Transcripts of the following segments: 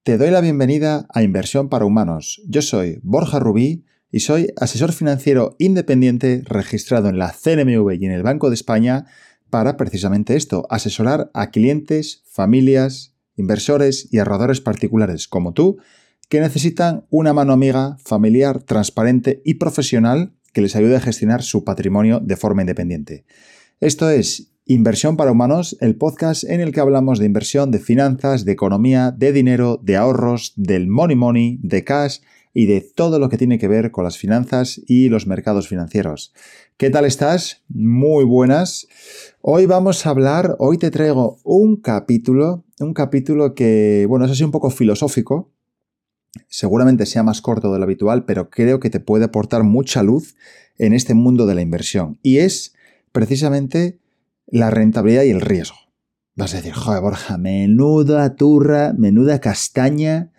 Te doy la bienvenida a Inversión para Humanos. Yo soy Borja Rubí y soy asesor financiero independiente registrado en la CNMV y en el Banco de España para precisamente esto, asesorar a clientes, familias, inversores y ahorradores particulares como tú que necesitan una mano amiga, familiar, transparente y profesional que les ayude a gestionar su patrimonio de forma independiente. Esto es Inversión para Humanos, el podcast en el que hablamos de inversión, de finanzas, de economía, de dinero, de ahorros, del money, de cash y de todo lo que tiene que ver con las finanzas y los mercados financieros. ¿Qué tal estás? Muy buenas. Hoy te traigo un capítulo que, bueno, es así un poco filosófico. Seguramente sea más corto de lo habitual, pero creo que te puede aportar mucha luz en este mundo de la inversión. Y es precisamente la rentabilidad y el riesgo. Vas a decir, joder, Borja, menuda turra, menuda castaña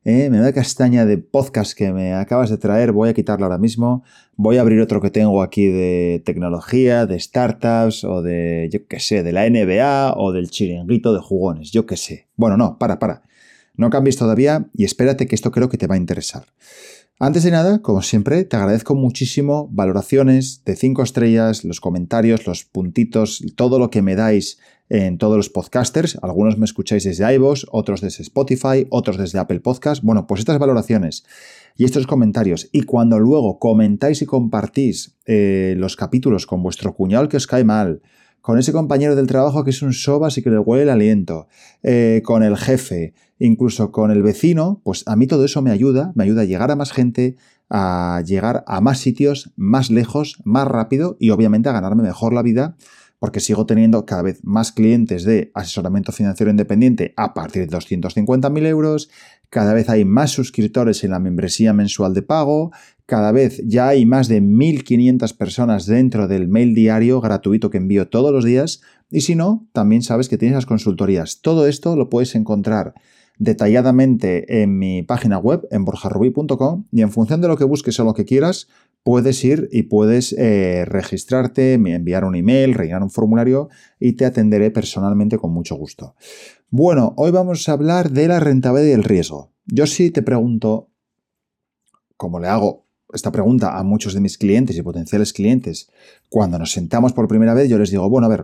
de podcast que me acabas de traer. Voy a quitarlo ahora mismo. Voy a abrir otro que tengo aquí de tecnología, de startups o de, yo qué sé, de la NBA o del chiringuito de jugones, yo qué sé. Bueno, no, para. No cambies todavía y espérate que esto creo que te va a interesar. Antes de nada, como siempre, te agradezco muchísimo valoraciones de 5 estrellas, los comentarios, los puntitos, todo lo que me dais en todos los podcasters. Algunos me escucháis desde iVoox, otros desde Spotify, otros desde Apple Podcast. Bueno, pues estas valoraciones y estos comentarios. Y cuando luego comentáis y compartís los capítulos con vuestro cuñado que os cae mal, con ese compañero del trabajo que es un sobas y que le huele el aliento, con el jefe, incluso con el vecino, pues a mí todo eso me ayuda a llegar a más gente, a llegar a más sitios, más lejos, más rápido y obviamente a ganarme mejor la vida porque sigo teniendo cada vez más clientes de asesoramiento financiero independiente a partir de 250.000 euros, cada vez hay más suscriptores en la membresía mensual de pago, cada vez ya hay más de 1.500 personas dentro del mail diario gratuito que envío todos los días y si no, también sabes que tienes las consultorías. Todo esto lo puedes encontrar detalladamente en mi página web, en borjarubí.com y en función de lo que busques o lo que quieras, puedes ir y puedes registrarte, enviar un email, rellenar un formulario y te atenderé personalmente con mucho gusto. Bueno, hoy vamos a hablar de la rentabilidad y el riesgo. Yo sí te pregunto, como le hago esta pregunta a muchos de mis clientes y potenciales clientes, cuando nos sentamos por primera vez, yo les digo, bueno, a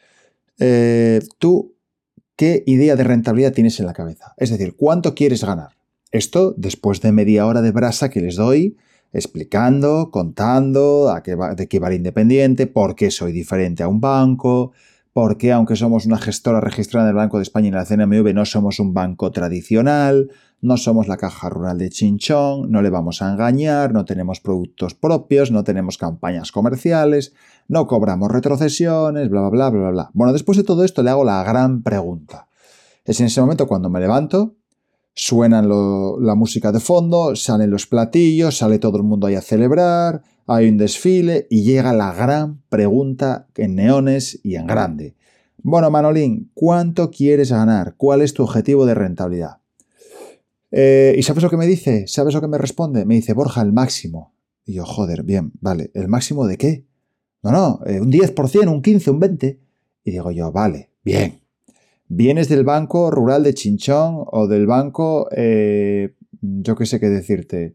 ver, tú, ¿qué idea de rentabilidad tienes en la cabeza? Es decir, ¿cuánto quieres ganar? Esto después de media hora de brasa que les doy, explicando, contando de qué va el independiente, por qué soy diferente a un banco, por qué, aunque somos una gestora registrada en el Banco de España y en la CNMV, no somos un banco tradicional, no somos la Caja Rural de Chinchón, no le vamos a engañar, no tenemos productos propios, no tenemos campañas comerciales, no cobramos retrocesiones, bla, bla, bla, bla, bla. Bueno, después de todo esto le hago la gran pregunta. Es en ese momento cuando me levanto, suena la música de fondo, salen los platillos, sale todo el mundo ahí a celebrar, hay un desfile y llega la gran pregunta en neones y en grande. Bueno, Manolín, ¿cuánto quieres ganar? ¿Cuál es tu objetivo de rentabilidad? ¿Y sabes lo que me dice? ¿Sabes lo que me responde? Me dice, Borja, el máximo. Y yo, joder, bien, vale, ¿el máximo de qué? No, un 10%, un 15%, un 20%. Y digo yo, vale, bien. ¿Vienes del Banco Rural de Chinchón o del banco, yo qué sé qué decirte,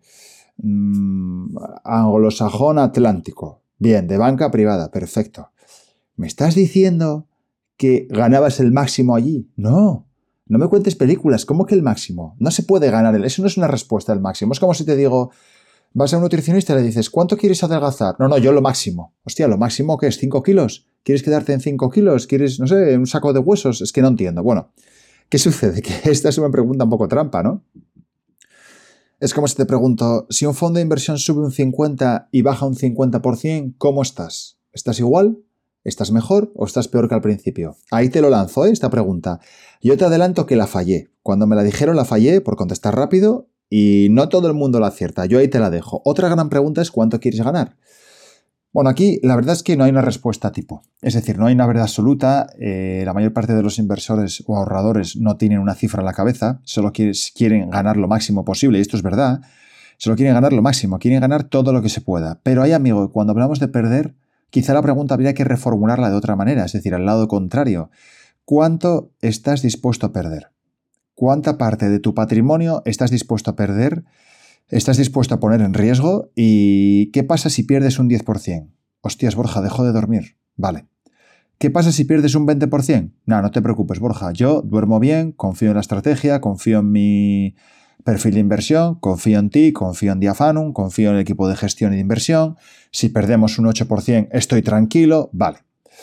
anglosajón atlántico? Bien, de banca privada, perfecto. ¿Me estás diciendo que ganabas el máximo allí? No me cuentes películas, ¿cómo que el máximo? No se puede ganar, eso no es una respuesta al máximo. Es como si te digo, vas a un nutricionista y le dices, ¿cuánto quieres adelgazar? No, yo lo máximo. Hostia, ¿lo máximo qué es? ¿5 kilos? ¿Quieres quedarte en 5 kilos? ¿Quieres, no sé, un saco de huesos? Es que no entiendo. Bueno, ¿qué sucede? Que esta es una pregunta un poco trampa, ¿no? Es como si te pregunto, si un fondo de inversión sube un 50% y baja un 50%, ¿cómo estás? ¿Estás igual? ¿Estás mejor o estás peor que al principio? Ahí te lo lanzo, esta pregunta. Yo te adelanto que la fallé. Cuando me la dijeron la fallé por contestar rápido y no todo el mundo la acierta. Yo ahí te la dejo. Otra gran pregunta es ¿cuánto quieres ganar? Bueno, aquí la verdad es que no hay una respuesta tipo. Es decir, no hay una verdad absoluta. La mayor parte de los inversores o ahorradores no tienen una cifra en la cabeza. Solo quieren ganar lo máximo posible. Y esto es verdad. Solo quieren ganar lo máximo. Quieren ganar todo lo que se pueda. Pero hay, amigo, cuando hablamos de perder, quizá la pregunta habría que reformularla de otra manera. Es decir, al lado contrario. ¿Cuánto estás dispuesto a perder? cuánta parte de tu patrimonio estás dispuesto a perder, estás dispuesto a poner en riesgo y qué pasa si pierdes un 10%. Hostias, Borja, dejo de dormir. Vale. ¿Qué pasa si pierdes un 20%? No te preocupes, Borja. Yo duermo bien, confío en la estrategia, confío en mi perfil de inversión, confío en ti, confío en Diafanum, confío en el equipo de gestión y de inversión. Si perdemos un 8%, estoy tranquilo. Vale.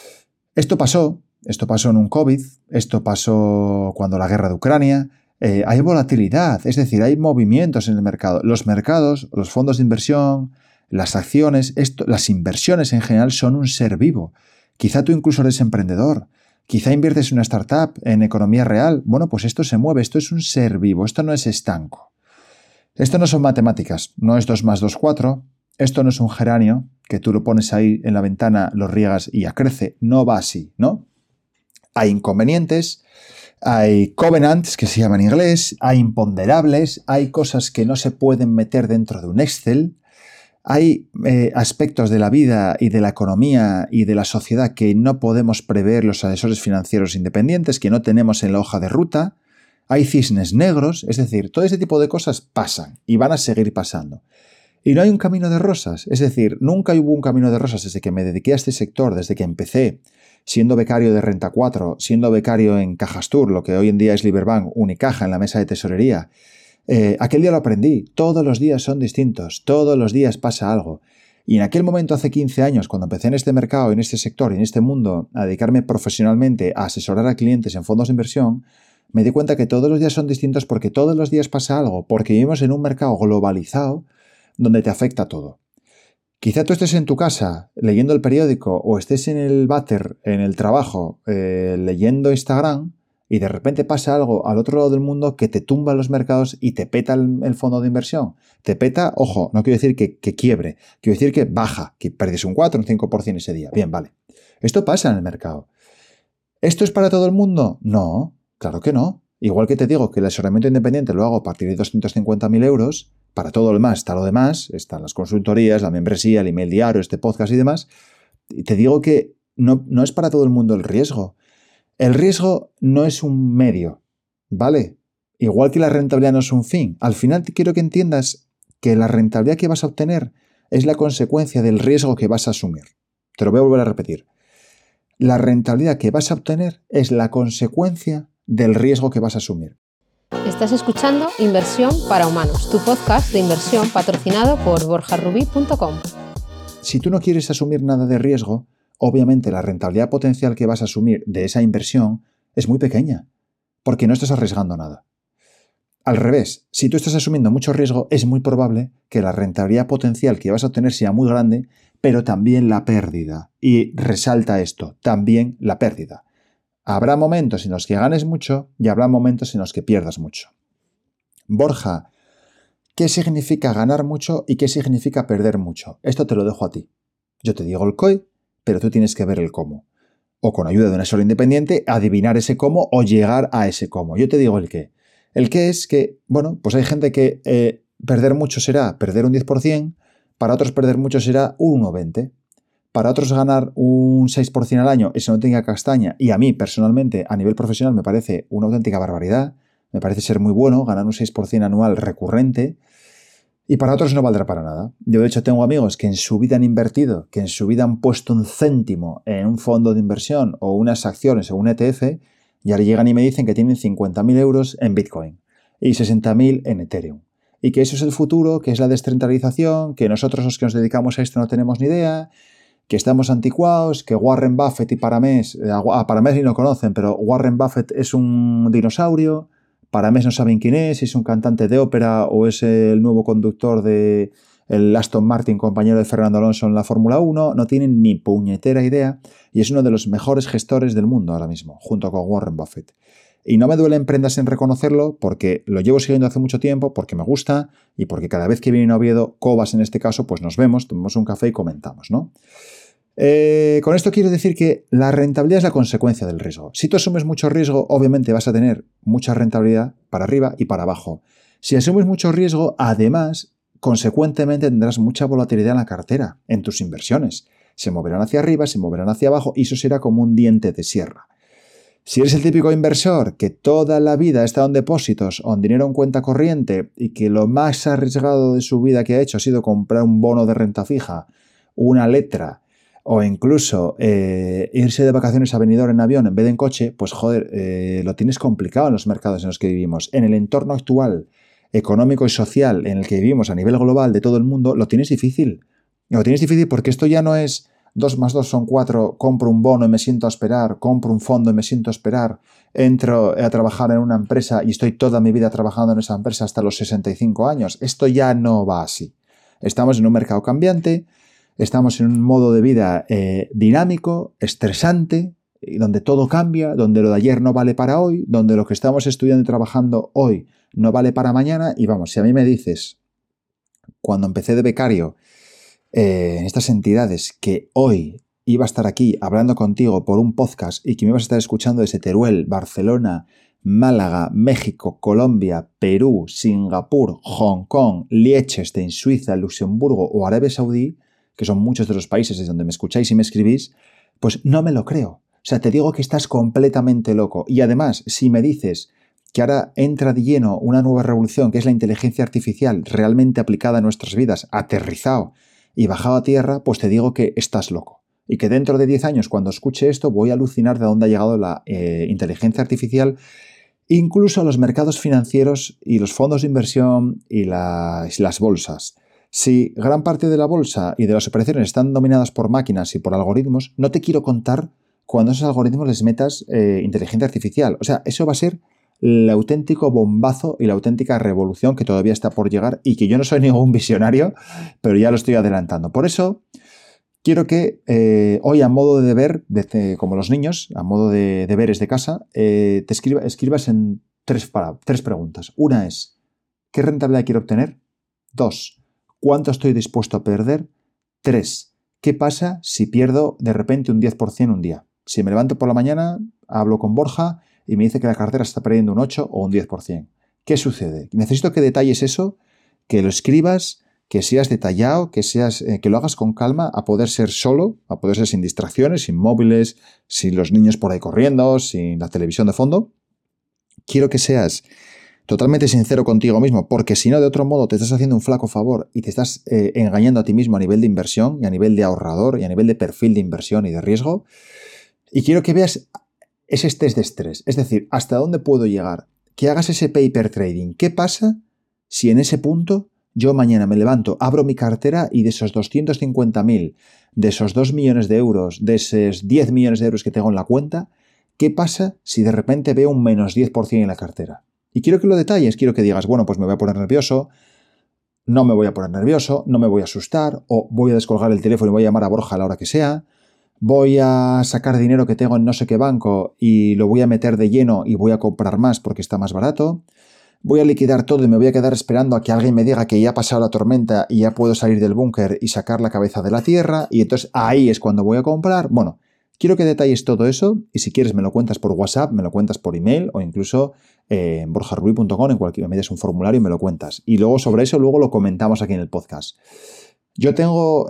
Esto pasó en un COVID, esto pasó cuando la guerra de Ucrania. Hay volatilidad, es decir, hay movimientos en el mercado. Los mercados, los fondos de inversión, las acciones, las inversiones en general son un ser vivo. Quizá tú incluso eres emprendedor, quizá inviertes en una startup, en economía real. Bueno, pues esto se mueve, esto es un ser vivo, esto no es estanco. Esto no son matemáticas, no es 2 más 2, 4. Esto no es un geranio que tú lo pones ahí en la ventana, lo riegas y ya crece. No va así, ¿no? Hay inconvenientes, hay covenants, que se llaman en inglés, hay imponderables, hay cosas que no se pueden meter dentro de un Excel. Hay aspectos de la vida y de la economía y de la sociedad que no podemos prever los asesores financieros independientes, que no tenemos en la hoja de ruta. Hay cisnes negros, es decir, todo ese tipo de cosas pasan y van a seguir pasando. Y no hay un camino de rosas, es decir, nunca hubo un camino de rosas desde que me dediqué a este sector, desde que empecé, siendo becario de Renta 4, siendo becario en Cajastur, lo que hoy en día es Liberbank, Unicaja en la mesa de tesorería. Aquel día lo aprendí, todos los días son distintos, todos los días pasa algo. Y en aquel momento, hace 15 años, cuando empecé en este mercado, en este sector y en este mundo a dedicarme profesionalmente a asesorar a clientes en fondos de inversión, me di cuenta que todos los días son distintos porque todos los días pasa algo, porque vivimos en un mercado globalizado donde te afecta todo. Quizá tú estés en tu casa leyendo el periódico o estés en el váter, en el trabajo, leyendo Instagram, y de repente pasa algo al otro lado del mundo que te tumba los mercados y te peta el fondo de inversión. Te peta, ojo, no quiero decir que quiebre, quiero decir que baja, que perdés un 4 o un 5% ese día. Bien, vale. Esto pasa en el mercado. ¿Esto es para todo el mundo? No, claro que no. Igual que te digo que el asesoramiento independiente lo hago a partir de 250.000 euros, para todo lo demás está lo demás, están las consultorías, la membresía, el email diario, este podcast y demás. Y te digo que no es para todo el mundo el riesgo. El riesgo no es un medio, ¿vale? Igual que la rentabilidad no es un fin. Al final quiero que entiendas que la rentabilidad que vas a obtener es la consecuencia del riesgo que vas a asumir. Te lo voy a volver a repetir. La rentabilidad que vas a obtener es la consecuencia del riesgo que vas a asumir. Estás escuchando Inversión para Humanos, tu podcast de inversión patrocinado por borjarubí.com. Si tú no quieres asumir nada de riesgo, obviamente la rentabilidad potencial que vas a asumir de esa inversión es muy pequeña, porque no estás arriesgando nada. Al revés, si tú estás asumiendo mucho riesgo, es muy probable que la rentabilidad potencial que vas a obtener sea muy grande, pero también la pérdida. Y resalta esto, también la pérdida. Habrá momentos en los que ganes mucho y habrá momentos en los que pierdas mucho. Borja, ¿qué significa ganar mucho y qué significa perder mucho? Esto te lo dejo a ti. Yo te digo el qué, pero tú tienes que ver el cómo. O con ayuda de un asesor independiente, adivinar ese cómo o llegar a ese cómo. Yo te digo el qué. El qué es que, bueno, pues hay gente que perder mucho será perder un 10%, para otros perder mucho será un 1,20%. Para otros ganar un 6% al año es una auténtica castaña y a mí personalmente a nivel profesional me parece una auténtica barbaridad, me parece ser muy bueno ganar un 6% anual recurrente y para otros no valdrá para nada. Yo de hecho tengo amigos que en su vida han invertido, que en su vida han puesto un céntimo en un fondo de inversión o unas acciones o un ETF y ahora llegan y me dicen que tienen 50.000 euros en Bitcoin y 60.000 en Ethereum. Y que eso es el futuro, que es la descentralización, que nosotros los que nos dedicamos a esto no tenemos ni idea, que estamos anticuados, que Warren Buffett y Paramés ni lo conocen, pero Warren Buffett es un dinosaurio, Paramés no saben quién es, si es un cantante de ópera o es el nuevo conductor de el Aston Martin, compañero de Fernando Alonso en la Fórmula 1, no tienen ni puñetera idea y es uno de los mejores gestores del mundo ahora mismo, junto con Warren Buffett. Y no me duelen prendas en reconocerlo porque lo llevo siguiendo hace mucho tiempo, porque me gusta y porque cada vez que viene a Oviedo, Cobas en este caso, pues nos vemos, tomamos un café y comentamos, ¿no? Con esto quiero decir que la rentabilidad es la consecuencia del riesgo. Si tú asumes mucho riesgo, obviamente vas a tener mucha rentabilidad para arriba y para abajo. Si asumes mucho riesgo, además, consecuentemente tendrás mucha volatilidad en la cartera, en tus inversiones. Se moverán hacia arriba, se moverán hacia abajo y eso será como un diente de sierra. Si eres el típico inversor que toda la vida ha estado en depósitos o en dinero en cuenta corriente y que lo más arriesgado de su vida que ha hecho ha sido comprar un bono de renta fija, una letra o incluso irse de vacaciones a Benidorm en avión en vez de en coche, pues joder, lo tienes complicado en los mercados en los que vivimos. En el entorno actual económico y social en el que vivimos a nivel global de todo el mundo, lo tienes difícil. Lo tienes difícil porque esto ya no es 2 más 2 son 4, compro un bono y me siento a esperar, compro un fondo y me siento a esperar, entro a trabajar en una empresa y estoy toda mi vida trabajando en esa empresa hasta los 65 años. Esto ya no va así. Estamos en un mercado cambiante, estamos en un modo de vida dinámico, estresante, donde todo cambia, donde lo de ayer no vale para hoy, donde lo que estamos estudiando y trabajando hoy no vale para mañana. Y vamos, si a mí me dices, cuando empecé de becario, en estas entidades, que hoy iba a estar aquí hablando contigo por un podcast y que me ibas a estar escuchando desde Teruel, Barcelona, Málaga, México, Colombia, Perú, Singapur, Hong Kong, Liechtenstein, Suiza, Luxemburgo o Arabia Saudí, que son muchos de los países desde donde me escucháis y me escribís, pues no me lo creo. O sea, te digo que estás completamente loco. Y además, si me dices que ahora entra de lleno una nueva revolución, que es la inteligencia artificial realmente aplicada a nuestras vidas, aterrizado y bajado a tierra, pues te digo que estás loco. Y que dentro de 10 años, cuando escuche esto, voy a alucinar de dónde ha llegado la inteligencia artificial, incluso a los mercados financieros y los fondos de inversión y las bolsas. Si gran parte de la bolsa y de las operaciones están dominadas por máquinas y por algoritmos, no te quiero contar cuando a esos algoritmos les metas inteligencia artificial. O sea, eso va a ser el auténtico bombazo y la auténtica revolución que todavía está por llegar y que yo no soy ningún visionario, pero ya lo estoy adelantando. Por eso quiero que hoy, a modo de deber, como los niños, a modo de deberes de casa, te escribas en tres preguntas. Una es, ¿qué rentabilidad quiero obtener? 2, ¿cuánto estoy dispuesto a perder? 3, ¿qué pasa si pierdo de repente un 10% un día? Si me levanto por la mañana, hablo con Borja y me dice que la cartera está perdiendo un 8 o un 10%. ¿Qué sucede? Necesito que detalles eso, que lo escribas, que seas detallado, que lo hagas con calma, a poder ser solo, a poder ser sin distracciones, sin móviles, sin los niños por ahí corriendo, sin la televisión de fondo. Quiero que seas totalmente sincero contigo mismo, porque si no, de otro modo te estás haciendo un flaco favor y te estás engañando a ti mismo a nivel de inversión y a nivel de ahorrador y a nivel de perfil de inversión y de riesgo. Y quiero que veas ese test de estrés, es decir, hasta dónde puedo llegar, que hagas ese paper trading. ¿Qué pasa si en ese punto yo mañana me levanto, abro mi cartera y de esos 250.000, de esos 2 millones de euros, de esos 10 millones de euros que tengo en la cuenta, qué pasa si de repente veo un menos 10% en la cartera? Y quiero que lo detalles, quiero que digas, bueno, pues me voy a poner nervioso, no me voy a poner nervioso, no me voy a asustar, o voy a descolgar el teléfono y voy a llamar a Borja a la hora que sea, voy a sacar dinero que tengo en no sé qué banco y lo voy a meter de lleno y voy a comprar más porque está más barato, voy a liquidar todo y me voy a quedar esperando a que alguien me diga que ya ha pasado la tormenta y ya puedo salir del búnker y sacar la cabeza de la tierra y entonces ahí es cuando voy a comprar. Bueno, quiero que detalles todo eso y si quieres me lo cuentas por WhatsApp, me lo cuentas por email o incluso en borjarrubi.com, en cualquier me des un formulario y me lo cuentas. Y luego sobre eso luego lo comentamos aquí en el podcast. Yo tengo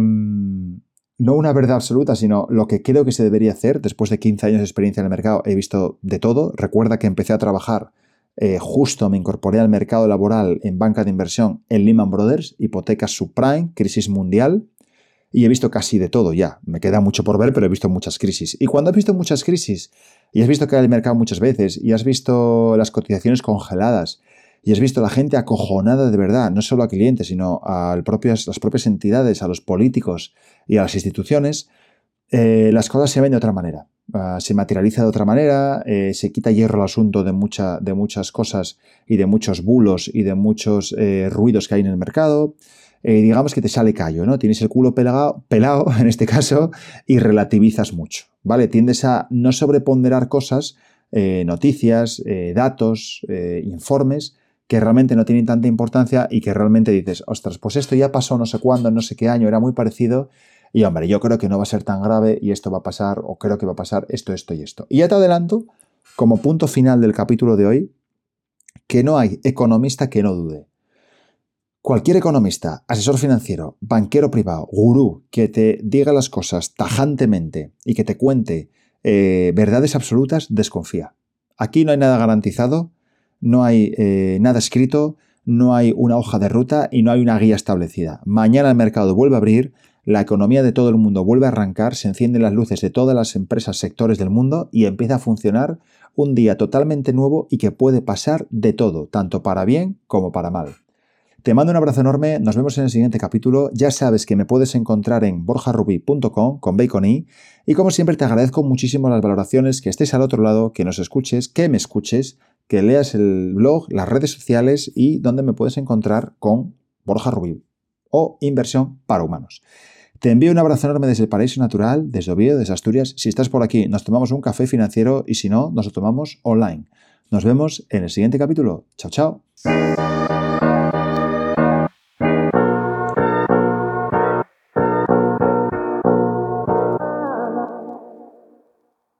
no una verdad absoluta, sino lo que creo que se debería hacer. Después de 15 años de experiencia en el mercado he visto de todo. Recuerda que empecé a trabajar justo me incorporé al mercado laboral en banca de inversión en Lehman Brothers, hipotecas subprime, crisis mundial, y he visto casi de todo ya. Me queda mucho por ver, pero he visto muchas crisis. Y cuando has visto muchas crisis, y has visto caer el mercado muchas veces, y has visto las cotizaciones congeladas, y has visto a la gente acojonada de verdad, no solo a clientes, sino a las propias entidades, a los políticos y a las instituciones, las cosas se ven de otra manera. Se materializa de otra manera, se quita hierro al asunto de muchas cosas y de muchos bulos y de muchos ruidos que hay en el mercado. Digamos que te sale callo, ¿no? Tienes el culo pelado en este caso y relativizas mucho, ¿vale? Tiendes a no sobreponderar cosas, noticias, datos, informes que realmente no tienen tanta importancia y que realmente dices, ostras, pues esto ya pasó no sé cuándo, no sé qué año, era muy parecido. Y hombre, yo creo que no va a ser tan grave y esto va a pasar, o creo que va a pasar esto y esto. Y ya te adelanto, como punto final del capítulo de hoy, que no hay economista que no dude. Cualquier economista, asesor financiero, banquero privado, gurú, que te diga las cosas tajantemente y que te cuente verdades absolutas, desconfía. Aquí no hay nada garantizado, no hay nada escrito, no hay una hoja de ruta y no hay una guía establecida. Mañana el mercado vuelve a abrir, la economía de todo el mundo vuelve a arrancar, se encienden las luces de todas las empresas, sectores del mundo y empieza a funcionar un día totalmente nuevo y que puede pasar de todo, tanto para bien como para mal. Te mando un abrazo enorme, nos vemos en el siguiente capítulo. Ya sabes que me puedes encontrar en borjarrubi.com con bacon y como siempre te agradezco muchísimo las valoraciones, que estés al otro lado, que nos escuches, que me escuches, que leas el blog, las redes sociales y donde me puedes encontrar con Borja Rubí o Inversión para Humanos. Te envío un abrazo enorme desde el Paraíso Natural, desde Oviedo, desde Asturias. Si estás por aquí, nos tomamos un café financiero y si no, nos lo tomamos online. Nos vemos en el siguiente capítulo. Chao, chao.